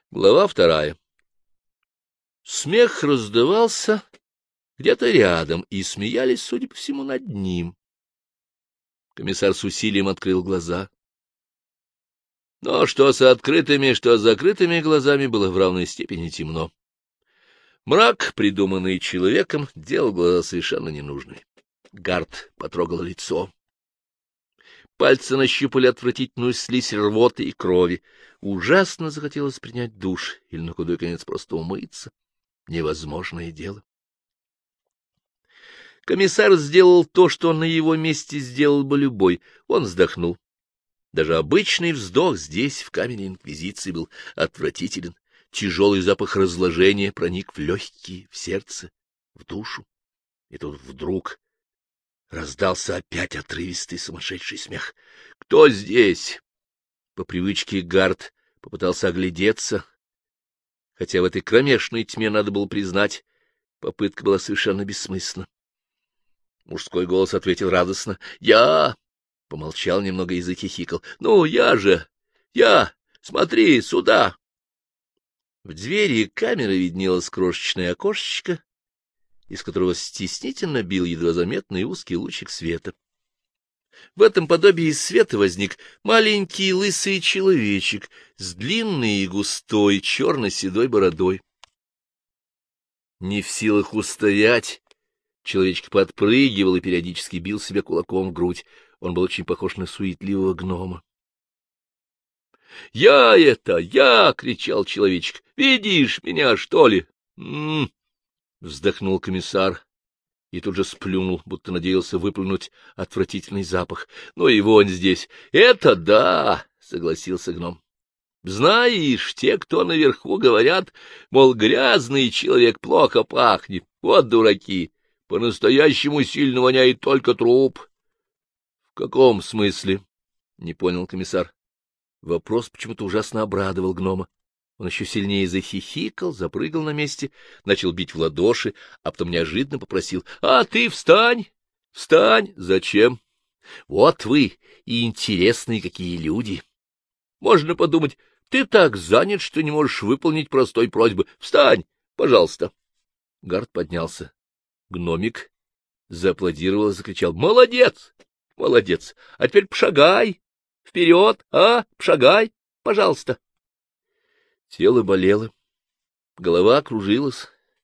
Глава 2. Смех раздавался где-то рядом, и смеялись, судя по всему, над ним. Комиссар с усилием открыл глаза. Но что с открытыми, что с закрытыми глазами было в равной степени темно. Мрак, придуманный человеком, делал глаза совершенно ненужными. Гард потрогал лицо. Пальцы нащупали отвратительную слизь рвоты и крови. Ужасно захотелось принять душ или на худой конец просто умыться. Невозможное дело. Комиссар сделал то, что на его месте сделал бы любой. Он вздохнул. Даже обычный вздох здесь, в камере Инквизиции, был отвратителен. Тяжелый запах разложения проник в легкие, в сердце, в душу. И тут вдруг раздался опять отрывистый сумасшедший смех. «Кто здесь?» По привычке Гард попытался оглядеться, хотя в этой кромешной тьме, надо было признать, попытка была совершенно бессмысленна. Мужской голос ответил радостно. «Я!» Помолчал немного и захихикал. «Ну, я же! Я! Смотри, сюда!» В двери камеры виднелось крошечное окошечко, из которого стеснительно бил едва заметный узкий лучик света. В этом подобии света возник маленький лысый человечек с длинной и густой черно-седой бородой. Не в силах устоять, человечек подпрыгивал и периодически бил себя кулаком в грудь. Он был очень похож на суетливого гнома. — Я это, я! — кричал человечек. — Видишь меня, что ли? Вздохнул комиссар и тут же сплюнул, будто надеялся выплюнуть отвратительный запах. — Ну и вон здесь. — Это да! — согласился гном. — Знаешь, те, кто наверху, говорят, мол, грязный человек плохо пахнет. Вот дураки! По-настоящему сильно воняет только труп. — В каком смысле? — не понял комиссар. Вопрос почему-то ужасно обрадовал гнома. Он еще сильнее захихикал, запрыгал на месте, начал бить в ладоши, а потом неожиданно попросил: — А ты встань! Встань! Зачем? Вот вы и интересные какие люди! Можно подумать, ты так занят, что не можешь выполнить простой просьбы. Встань, пожалуйста! Гард поднялся. Гномик зааплодировал и закричал: — Молодец! Молодец! А теперь пошагай! Вперед, пошагай, пожалуйста! Тело болело, голова кружилась,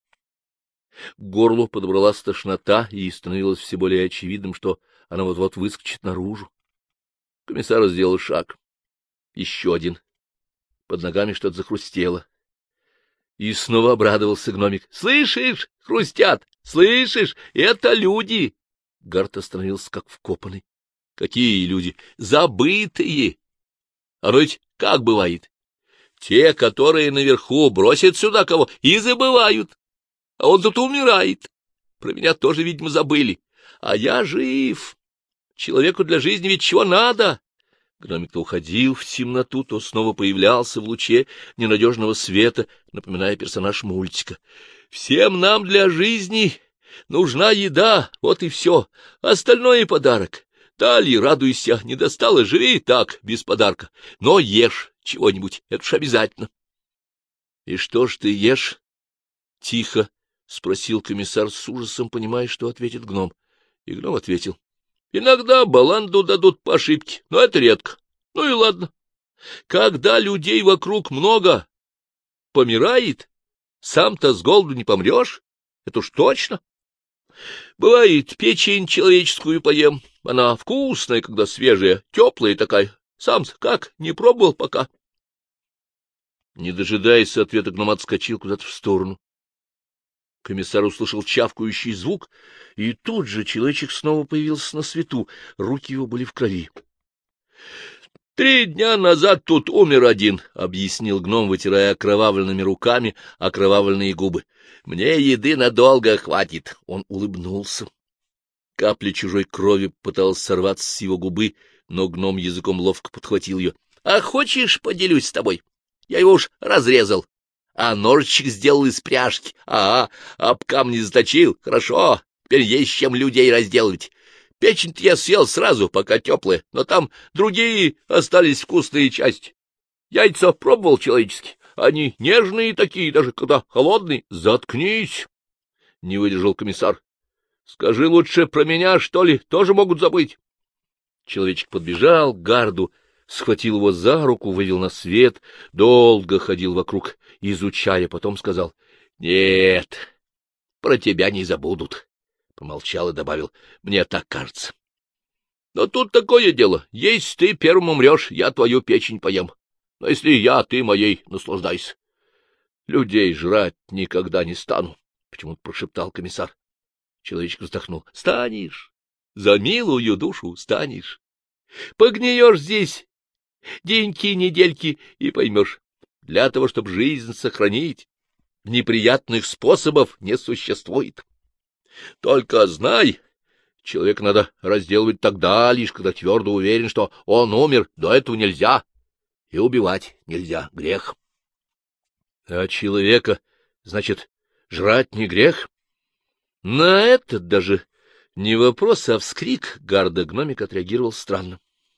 к горлу подобралась тошнота, и становилось все более очевидным, что она вот-вот выскочит наружу. Комиссар сделал шаг. Еще один. Под ногами что-то захрустело. И снова обрадовался гномик. — Слышишь, хрустят! Слышишь, это люди! Гард остановился как вкопанный. — Какие люди? Забытые! А ведь как бывает? Те, которые наверху, бросят сюда кого и забывают. А он тут умирает. Про меня тоже, видимо, забыли. А я жив. Человеку для жизни ведь чего надо? Гномик то уходил в темноту, то снова появлялся в луче ненадежного света, напоминая персонаж мультика. Всем нам для жизни нужна еда, вот и все. Остальное — подарок. Дали, радуйся, не достало, живи так, без подарка. Но ешь чего-нибудь, это уж обязательно. — И что ж ты ешь? — тихо спросил комиссар с ужасом, понимая, что ответит гном. И гном ответил: — Иногда баланду дадут по ошибке, но это редко. Ну и ладно. Когда людей вокруг много, помирает, сам-то с голоду не помрешь, это уж точно. Бывает, печень человеческую поем. Она вкусная, когда свежая, теплая такая. Сам как, не пробовал пока? Не дожидаясь ответа, гном отскочил куда-то в сторону. Комиссар услышал чавкающий звук, и тут же человечек снова появился на свету. Руки его были в крови. — 3 дня назад тут умер один, — объяснил гном, вытирая окровавленными руками окровавленные губы. — Мне еды надолго хватит. Он улыбнулся. Капля чужой крови пыталась сорваться с его губы, но гном языком ловко подхватил ее. — А хочешь, поделюсь с тобой? Я его уж разрезал, а ножичек сделал из пряжки. Об камни заточил. Хорошо, теперь есть чем людей разделывать. Печень-то я съел сразу, пока теплая, но там другие остались вкусные части. Яйца пробовал человеческие? Они нежные такие, даже когда холодные. Заткнись! — не выдержал комиссар. — Скажи лучше, про меня, что ли, тоже могут забыть? Человечек подбежал к Гарду, схватил его за руку, вывел на свет, долго ходил вокруг, изучая, потом сказал: — Нет, про тебя не забудут. Помолчал и добавил: — Мне так кажется. Но тут такое дело. Если ты первым умрешь, я твою печень поем. Но если я, ты моей, наслаждайся. Людей жрать никогда не стану, — почему-то прошептал комиссар. Человечек вздохнул. — Станешь. За милую душу станешь. Погниешь здесь деньки-недельки и поймешь. Для того, чтобы жизнь сохранить, неприятных способов не существует. Только знай, человека надо разделывать тогда, лишь когда твердо уверен, что он умер, до этого нельзя. И убивать нельзя, грех. А человека, значит, жрать не грех? На этот даже не вопрос, а вскрик Гарда-гномик отреагировал странно.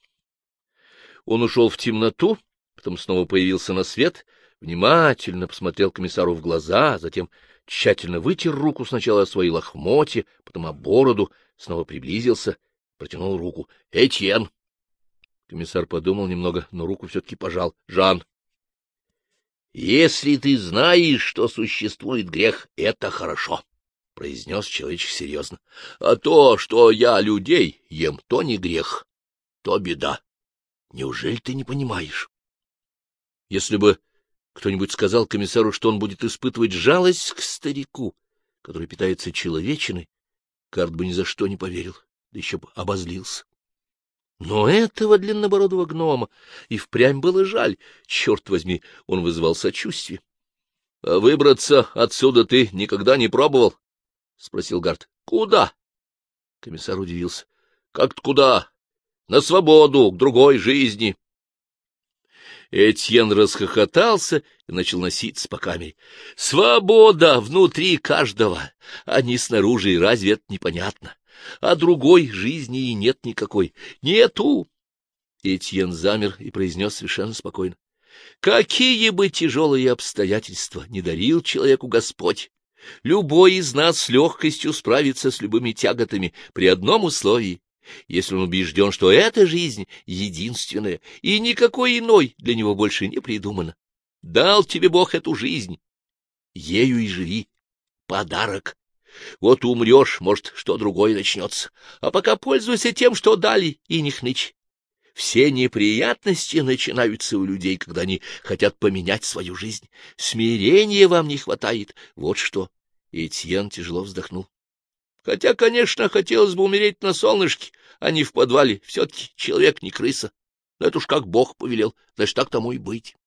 Он ушел в темноту, потом снова появился на свет, внимательно посмотрел комиссару в глаза, затем тщательно вытер руку сначала о свои лохмотья, потом о бороду, снова приблизился, протянул руку. — Этьен! Комиссар подумал немного, но руку все-таки пожал. — Жан! — Если ты знаешь, что существует грех, это хорошо, — произнес человечек серьезно. — А то, что я людей ем, то не грех, то беда. Неужели ты не понимаешь? Если бы кто-нибудь сказал комиссару, что он будет испытывать жалость к старику, который питается человечиной, Гард бы ни за что не поверил, да еще бы обозлился. Но этого длиннобородого гнома и впрямь было жаль. Черт возьми, он вызывал сочувствие. — А выбраться отсюда ты никогда не пробовал? — спросил Гард. — Куда? Комиссар удивился. — Как-то куда? На свободу, к другой жизни. Этьен расхохотался и начал носиться по камере. — Свобода внутри каждого, а не снаружи, разве это непонятно? А другой жизни и нет никакой. Нету. Этьен замер и произнес совершенно спокойно: — Какие бы тяжелые обстоятельства не дарил человеку Господь, любой из нас с легкостью справится с любыми тяготами при одном условии: если он убежден, что эта жизнь единственная, и никакой иной для него больше не придумано. Дал тебе Бог эту жизнь, ею и живи. Подарок. Вот умрешь, может, что другое начнется, а пока пользуйся тем, что дали, и не хнычь. Все неприятности начинаются у людей, когда они хотят поменять свою жизнь. Смирения вам не хватает, вот что. Этьен тяжело вздохнул. Хотя, конечно, хотелось бы умереть на солнышке, а не в подвале. Все-таки человек не крыса. Но это уж как Бог повелел, значит, так тому и быть.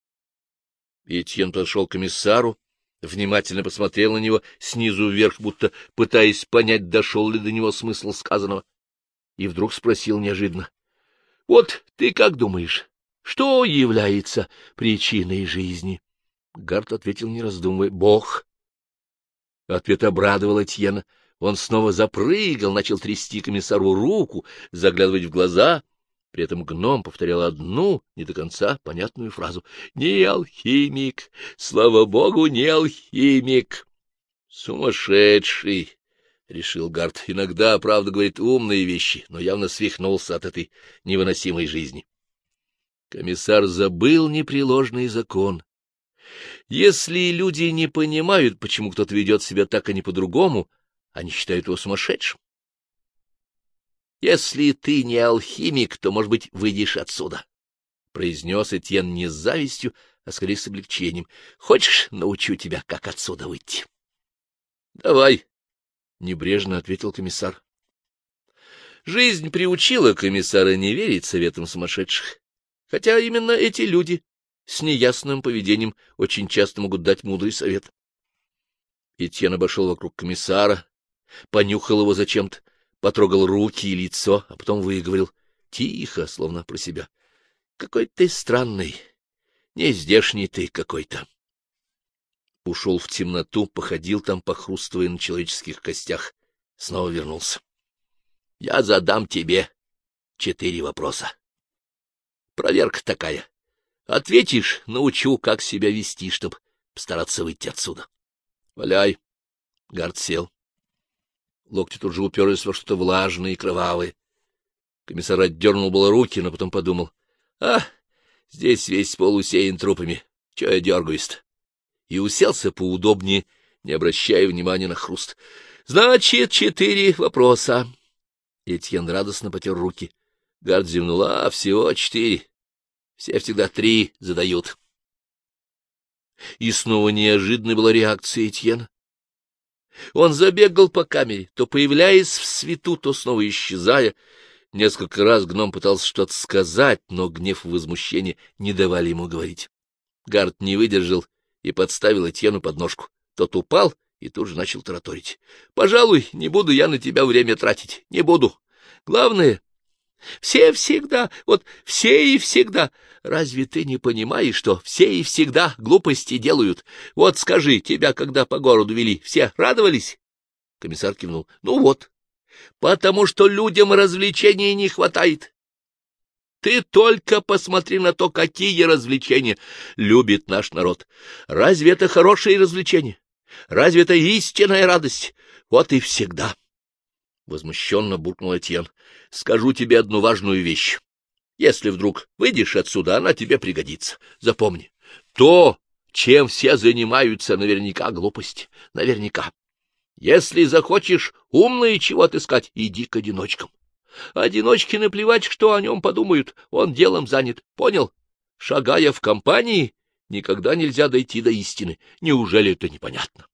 Этьен подошел к комиссару, внимательно посмотрел на него снизу вверх, будто пытаясь понять, дошел ли до него смысл сказанного, и вдруг спросил неожиданно: — Вот ты как думаешь, что является причиной жизни? Гард ответил, не раздумывая: — Бог. Ответ обрадовал Этьена. Он снова запрыгал, начал трясти комиссару руку, заглядывать в глаза. При этом гном повторял одну, не до конца понятную фразу: — Не алхимик, слава богу, не алхимик. — Сумасшедший, — решил Гард. Иногда, правда, говорит умные вещи, но явно свихнулся от этой невыносимой жизни. Комиссар забыл непреложный закон. Если люди не понимают, почему кто-то ведет себя так, а не по-другому, они считают его сумасшедшим. Если ты не алхимик, то, может быть, выйдешь отсюда, — произнес Этьен не с завистью, а скорее с облегчением. — Хочешь, научу тебя, как отсюда выйти? — Давай, — небрежно ответил комиссар. Жизнь приучила комиссара не верить советам сумасшедших, хотя именно эти люди с неясным поведением очень часто могут дать мудрый совет. Этьен обошел вокруг комиссара, понюхал его зачем-то, потрогал руки и лицо, а потом выговорил тихо, словно про себя: — Какой ты странный, нездешний ты какой-то. Ушел в темноту, походил там, похрустывая на человеческих костях, снова вернулся. — Я задам тебе 4 вопроса. Проверка такая. Ответишь, научу, как себя вести, чтоб постараться выйти отсюда. Валяй. Гард сел. Локти тут же уперлись во что-то влажное и кровавое. Комиссар отдернул было руки, но потом подумал: здесь весь пол усеян трупами. Чего я дергаюсь-то? И уселся поудобнее, не обращая внимания на хруст. — Значит, 4 вопроса. Этьен радостно потер руки. Гард зевнул: всего 4. Все всегда 3 задают. И снова неожиданной была реакция Этьена. Он забегал по камере, то появляясь в свету, то снова исчезая. Несколько раз гном пытался что-то сказать, но гнев и возмущение не давали ему говорить. Гард не выдержал и подставил Этьену подножку. Тот упал и тут же начал тараторить. — Пожалуй, не буду я на тебя время тратить. Не буду. Главное, все всегда, вот все и всегда. Разве ты не понимаешь, что все и всегда глупости делают? Вот скажи, тебя, когда по городу вели, все радовались? Комиссар кивнул. — Ну вот, потому что людям развлечений не хватает. Ты только посмотри на то, какие развлечения любит наш народ. Разве это хорошие развлечения? Разве это истинная радость? Вот и всегда. Возмущенно буркнул Этьен. Скажу тебе одну важную вещь. Если вдруг выйдешь отсюда, она тебе пригодится. Запомни, то, чем все занимаются, наверняка глупость. Наверняка. Если захочешь умное чего отыскать, иди к одиночкам. Одиночке наплевать, что о нем подумают, он делом занят. Понял? Шагая в компании, никогда нельзя дойти до истины. Неужели это непонятно?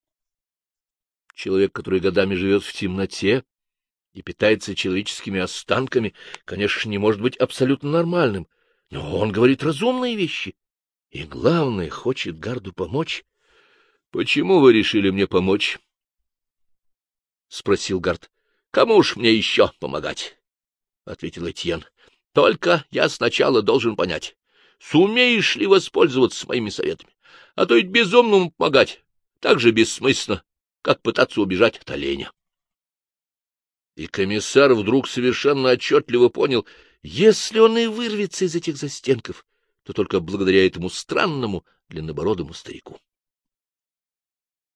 Человек, который годами живет в темноте и питается человеческими останками, конечно, не может быть абсолютно нормальным, но он говорит разумные вещи. И, главное, хочет Гарду помочь. — Почему вы решили мне помочь? — спросил Гард. — Кому ж мне еще помогать? — ответил Этьен. — Только я сначала должен понять, сумеешь ли воспользоваться моими советами. А то ведь безумному помогать так же бессмысленно, как пытаться убежать от оленя. И комиссар вдруг совершенно отчетливо понял, если он и вырвется из этих застенков, то только благодаря этому странному длиннобородому старику.